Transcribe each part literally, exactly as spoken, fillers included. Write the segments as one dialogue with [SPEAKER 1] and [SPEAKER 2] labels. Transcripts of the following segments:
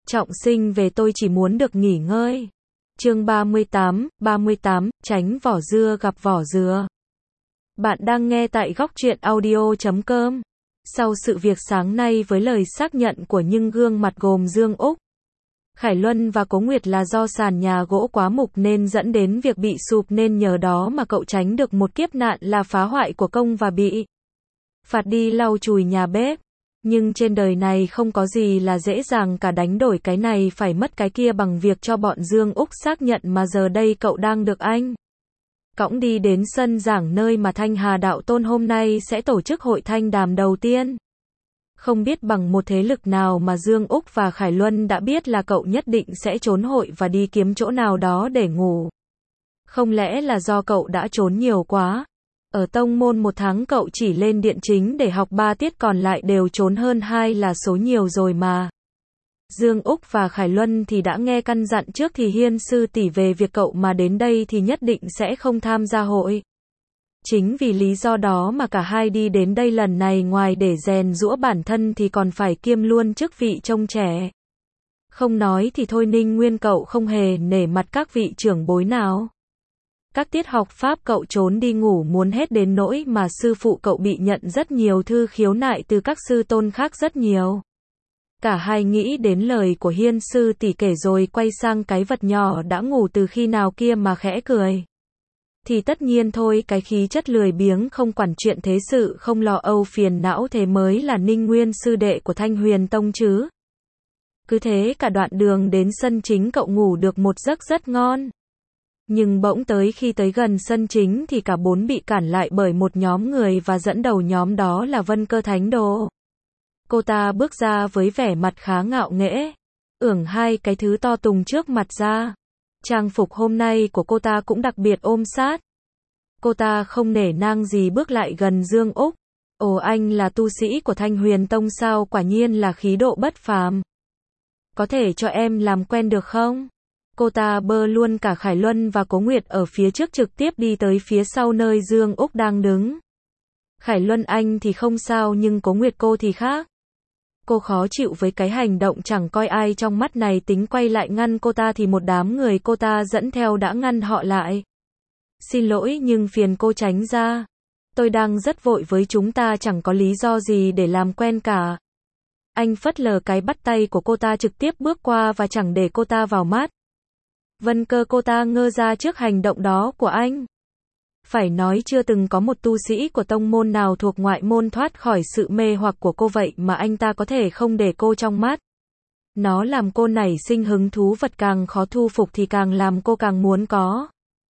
[SPEAKER 1] Trọng sinh về tôi chỉ muốn được nghỉ ngơi. Chương ba mươi tám, ba mươi tám, tránh vỏ dưa gặp vỏ dừa. Bạn đang nghe tại góc truyện audio chấm com. Sau sự việc sáng nay với lời xác nhận của những gương mặt gồm Dương Úc, Khải Luân và Cố Nguyệt là do sàn nhà gỗ quá mục nên dẫn đến việc bị sụp, nên nhờ đó mà cậu tránh được một kiếp nạn là phá hoại của công và bị phạt đi lau chùi nhà bếp. Nhưng trên đời này không có gì là dễ dàng cả, đánh đổi cái này phải mất cái kia bằng việc cho bọn Dương Úc xác nhận mà giờ đây cậu đang được anh cõng đi đến sân giảng nơi mà Thanh Hà Đạo Tôn hôm nay sẽ tổ chức hội thanh đàm đầu tiên. Không biết bằng một thế lực nào mà Dương Úc và Khải Luân đã biết là cậu nhất định sẽ trốn hội và đi kiếm chỗ nào đó để ngủ. Không lẽ là do cậu đã trốn nhiều quá? Ở tông môn một tháng cậu chỉ lên điện chính để học ba tiết, còn lại đều trốn hơn hai là số nhiều rồi mà. Dương Úc và Khải Luân thì đã nghe căn dặn trước thì Hiên sư tỷ về việc cậu mà đến đây thì nhất định sẽ không tham gia hội. Chính vì lý do đó mà cả hai đi đến đây lần này ngoài để rèn giũa bản thân thì còn phải kiêm luôn chức vị trông trẻ. Không nói thì thôi, Ninh Nguyên cậu không hề nể mặt các vị trưởng bối nào. Các tiết học pháp cậu trốn đi ngủ muốn hết đến nỗi mà sư phụ cậu bị nhận rất nhiều thư khiếu nại từ các sư tôn khác rất nhiều. Cả hai nghĩ đến lời của Hiên sư tỷ kể rồi quay sang cái vật nhỏ đã ngủ từ khi nào kia mà khẽ cười. Thì tất nhiên thôi, cái khí chất lười biếng không quản chuyện thế sự, không lo âu phiền não thế mới là Ninh Nguyên sư đệ của Thanh Huyền Tông chứ. Cứ thế cả đoạn đường đến sân chính cậu ngủ được một giấc rất ngon. Nhưng bỗng tới khi tới gần sân chính thì cả bốn bị cản lại bởi một nhóm người và dẫn đầu nhóm đó là Vân Cơ Thánh Đồ. Cô ta bước ra với vẻ mặt khá ngạo nghễ, ưởng hai cái thứ to tùng trước mặt ra. Trang phục hôm nay của cô ta cũng đặc biệt ôm sát. Cô ta không nể nang gì bước lại gần Dương Úc. Ồ, anh là tu sĩ của Thanh Huyền Tông sao? Quả nhiên là khí độ bất phàm. Có thể cho em làm quen được không? Cô ta bơ luôn cả Khải Luân và Cố Nguyệt ở phía trước trực tiếp đi tới phía sau nơi Dương Úc đang đứng. Khải Luân anh thì không sao nhưng Cố Nguyệt cô thì khác. Cô khó chịu với cái hành động chẳng coi ai trong mắt này, tính quay lại ngăn cô ta thì một đám người cô ta dẫn theo đã ngăn họ lại. Xin lỗi nhưng phiền cô tránh ra. Tôi đang rất vội với chúng ta chẳng có lý do gì để làm quen cả. Anh phất lờ cái bắt tay của cô ta trực tiếp bước qua và chẳng để cô ta vào mắt. Vân Cơ cô ta ngơ ra trước hành động đó của anh. Phải nói chưa từng có một tu sĩ của tông môn nào thuộc ngoại môn thoát khỏi sự mê hoặc của cô, vậy mà anh ta có thể không để cô trong mắt. Nó làm cô nảy sinh hứng thú, vật càng khó thu phục thì càng làm cô càng muốn có.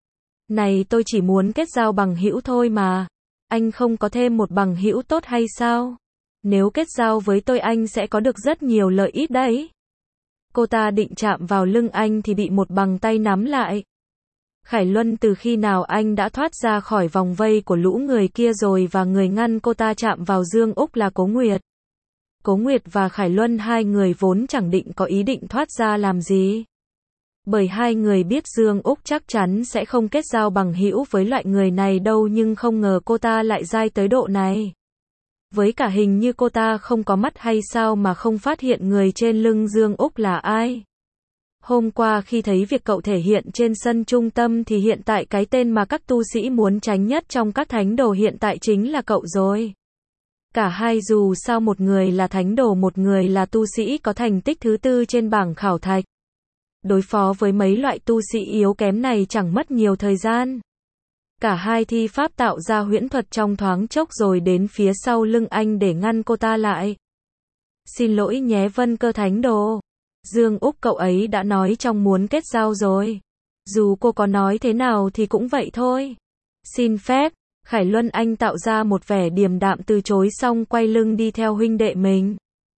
[SPEAKER 1] Này, tôi chỉ muốn kết giao bằng hữu thôi mà. Anh không có thêm một bằng hữu tốt hay sao? Nếu kết giao với tôi anh sẽ có được rất nhiều lợi ích đấy. Cô ta định chạm vào lưng anh thì bị một bàn tay nắm lại. Khải Luân, từ khi nào anh đã thoát ra khỏi vòng vây của lũ người kia rồi? Và người ngăn cô ta chạm vào Dương Úc là Cố Nguyệt. Cố Nguyệt và Khải Luân hai người vốn chẳng định có ý định thoát ra làm gì. Bởi hai người biết Dương Úc chắc chắn sẽ không kết giao bằng hữu với loại người này đâu, nhưng không ngờ cô ta lại dai tới độ này. Với cả hình như cô ta không có mắt hay sao mà không phát hiện người trên lưng Dương Úc là ai. Hôm qua khi thấy việc cậu thể hiện trên sân trung tâm thì hiện tại cái tên mà các tu sĩ muốn tránh nhất trong các thánh đồ hiện tại chính là cậu rồi. Cả hai dù sao một người là thánh đồ, một người là tu sĩ có thành tích thứ tư trên bảng khảo thạch. Đối phó với mấy loại tu sĩ yếu kém này chẳng mất nhiều thời gian. Cả hai thi pháp tạo ra huyễn thuật trong thoáng chốc rồi đến phía sau lưng anh để ngăn cô ta lại. Xin lỗi nhé Vân Cơ Thánh Đồ. Dương Úc, cậu ấy đã nói trong muốn kết giao rồi. Dù cô có nói thế nào thì cũng vậy thôi. Xin phép. Khải Luân anh tạo ra một vẻ điềm đạm từ chối xong quay lưng đi theo huynh đệ mình.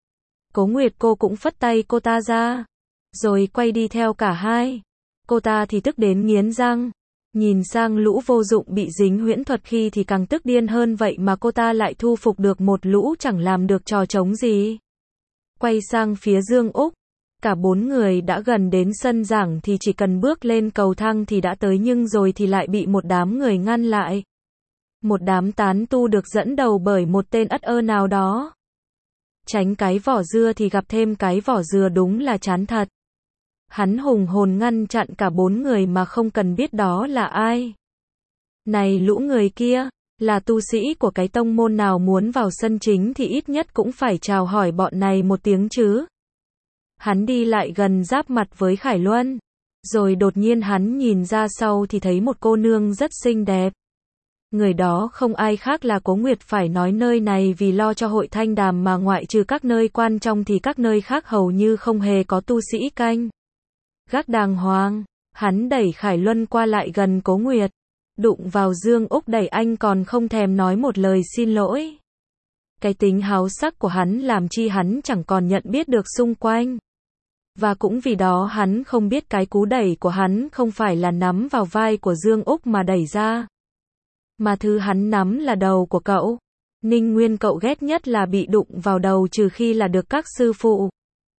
[SPEAKER 1] Cố Nguyệt cô cũng phất tay cô ta ra. Rồi quay đi theo cả hai. Cô ta thì tức đến nghiến răng. Nhìn sang lũ vô dụng bị dính huyễn thuật khi thì càng tức điên hơn, vậy mà cô ta lại thu phục được một lũ chẳng làm được trò trống gì. Quay sang phía Dương Úc. Cả bốn người đã gần đến sân giảng thì chỉ cần bước lên cầu thang thì đã tới, nhưng rồi thì lại bị một đám người ngăn lại. Một đám tán tu được dẫn đầu bởi một tên ất ơ nào đó. Tránh cái vỏ dưa thì gặp thêm cái vỏ dừa đúng là chán thật. Hắn hùng hồn ngăn chặn cả bốn người mà không cần biết đó là ai. Này lũ người kia, là tu sĩ của cái tông môn nào muốn vào sân chính thì ít nhất cũng phải chào hỏi bọn này một tiếng chứ. Hắn đi lại gần giáp mặt với Khải Luân. Rồi đột nhiên hắn nhìn ra sau thì thấy một cô nương rất xinh đẹp. Người đó không ai khác là Cố Nguyệt, phải nói nơi này vì lo cho hội thanh đàm mà ngoại trừ các nơi quan trọng thì các nơi khác hầu như không hề có tu sĩ canh gác đàng hoàng. Hắn đẩy Khải Luân qua lại gần Cố Nguyệt. Đụng vào Dương Úc đẩy anh còn không thèm nói một lời xin lỗi. Cái tính háo sắc của hắn làm chi hắn chẳng còn nhận biết được xung quanh. Và cũng vì đó hắn không biết cái cú đẩy của hắn không phải là nắm vào vai của Dương Úc mà đẩy ra. Mà thứ hắn nắm là đầu của cậu. Ninh Nguyên cậu ghét nhất là bị đụng vào đầu trừ khi là được các sư phụ.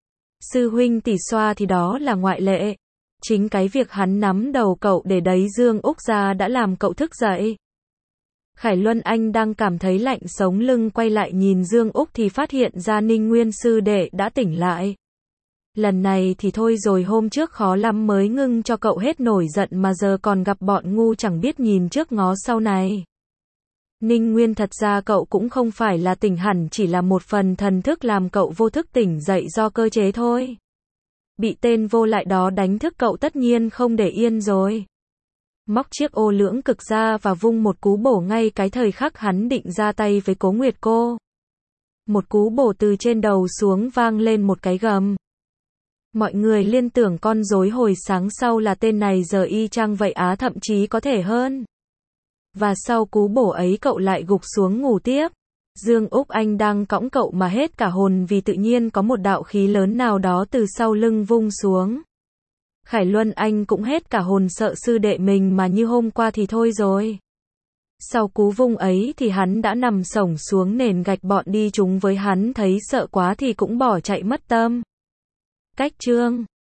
[SPEAKER 1] Sư huynh tỉ xoa thì đó là ngoại lệ. Chính cái việc hắn nắm đầu cậu để đẩy Dương Úc ra đã làm cậu thức dậy. Khải Luân anh đang cảm thấy lạnh sống lưng quay lại nhìn Dương Úc thì phát hiện ra Ninh Nguyên sư đệ đã tỉnh lại. Lần này thì thôi rồi, hôm trước khó lắm mới ngưng cho cậu hết nổi giận mà giờ còn gặp bọn ngu chẳng biết nhìn trước ngó sau này. Ninh Nguyên, thật ra cậu cũng không phải là tỉnh hẳn, chỉ là một phần thần thức làm cậu vô thức tỉnh dậy do cơ chế thôi. Bị tên vô lại đó đánh thức cậu tất nhiên không để yên rồi. Móc chiếc ô lưỡng cực ra và vung một cú bổ ngay cái thời khắc hắn định ra tay với Cố Nguyệt cô. Một cú bổ từ trên đầu xuống vang lên một cái gầm. Mọi người liên tưởng con rối hồi sáng sau là tên này giờ y chang vậy á, thậm chí có thể hơn. Và sau cú bổ ấy cậu lại gục xuống ngủ tiếp. Dương Úc anh đang cõng cậu mà hết cả hồn vì tự nhiên có một đạo khí lớn nào đó từ sau lưng vung xuống. Khải Luân anh cũng hết cả hồn, sợ sư đệ mình mà như hôm qua thì thôi rồi. Sau cú vung ấy thì hắn đã nằm xổm xuống nền gạch, bọn đi chúng với hắn thấy sợ quá thì cũng bỏ chạy mất tâm. Cách chương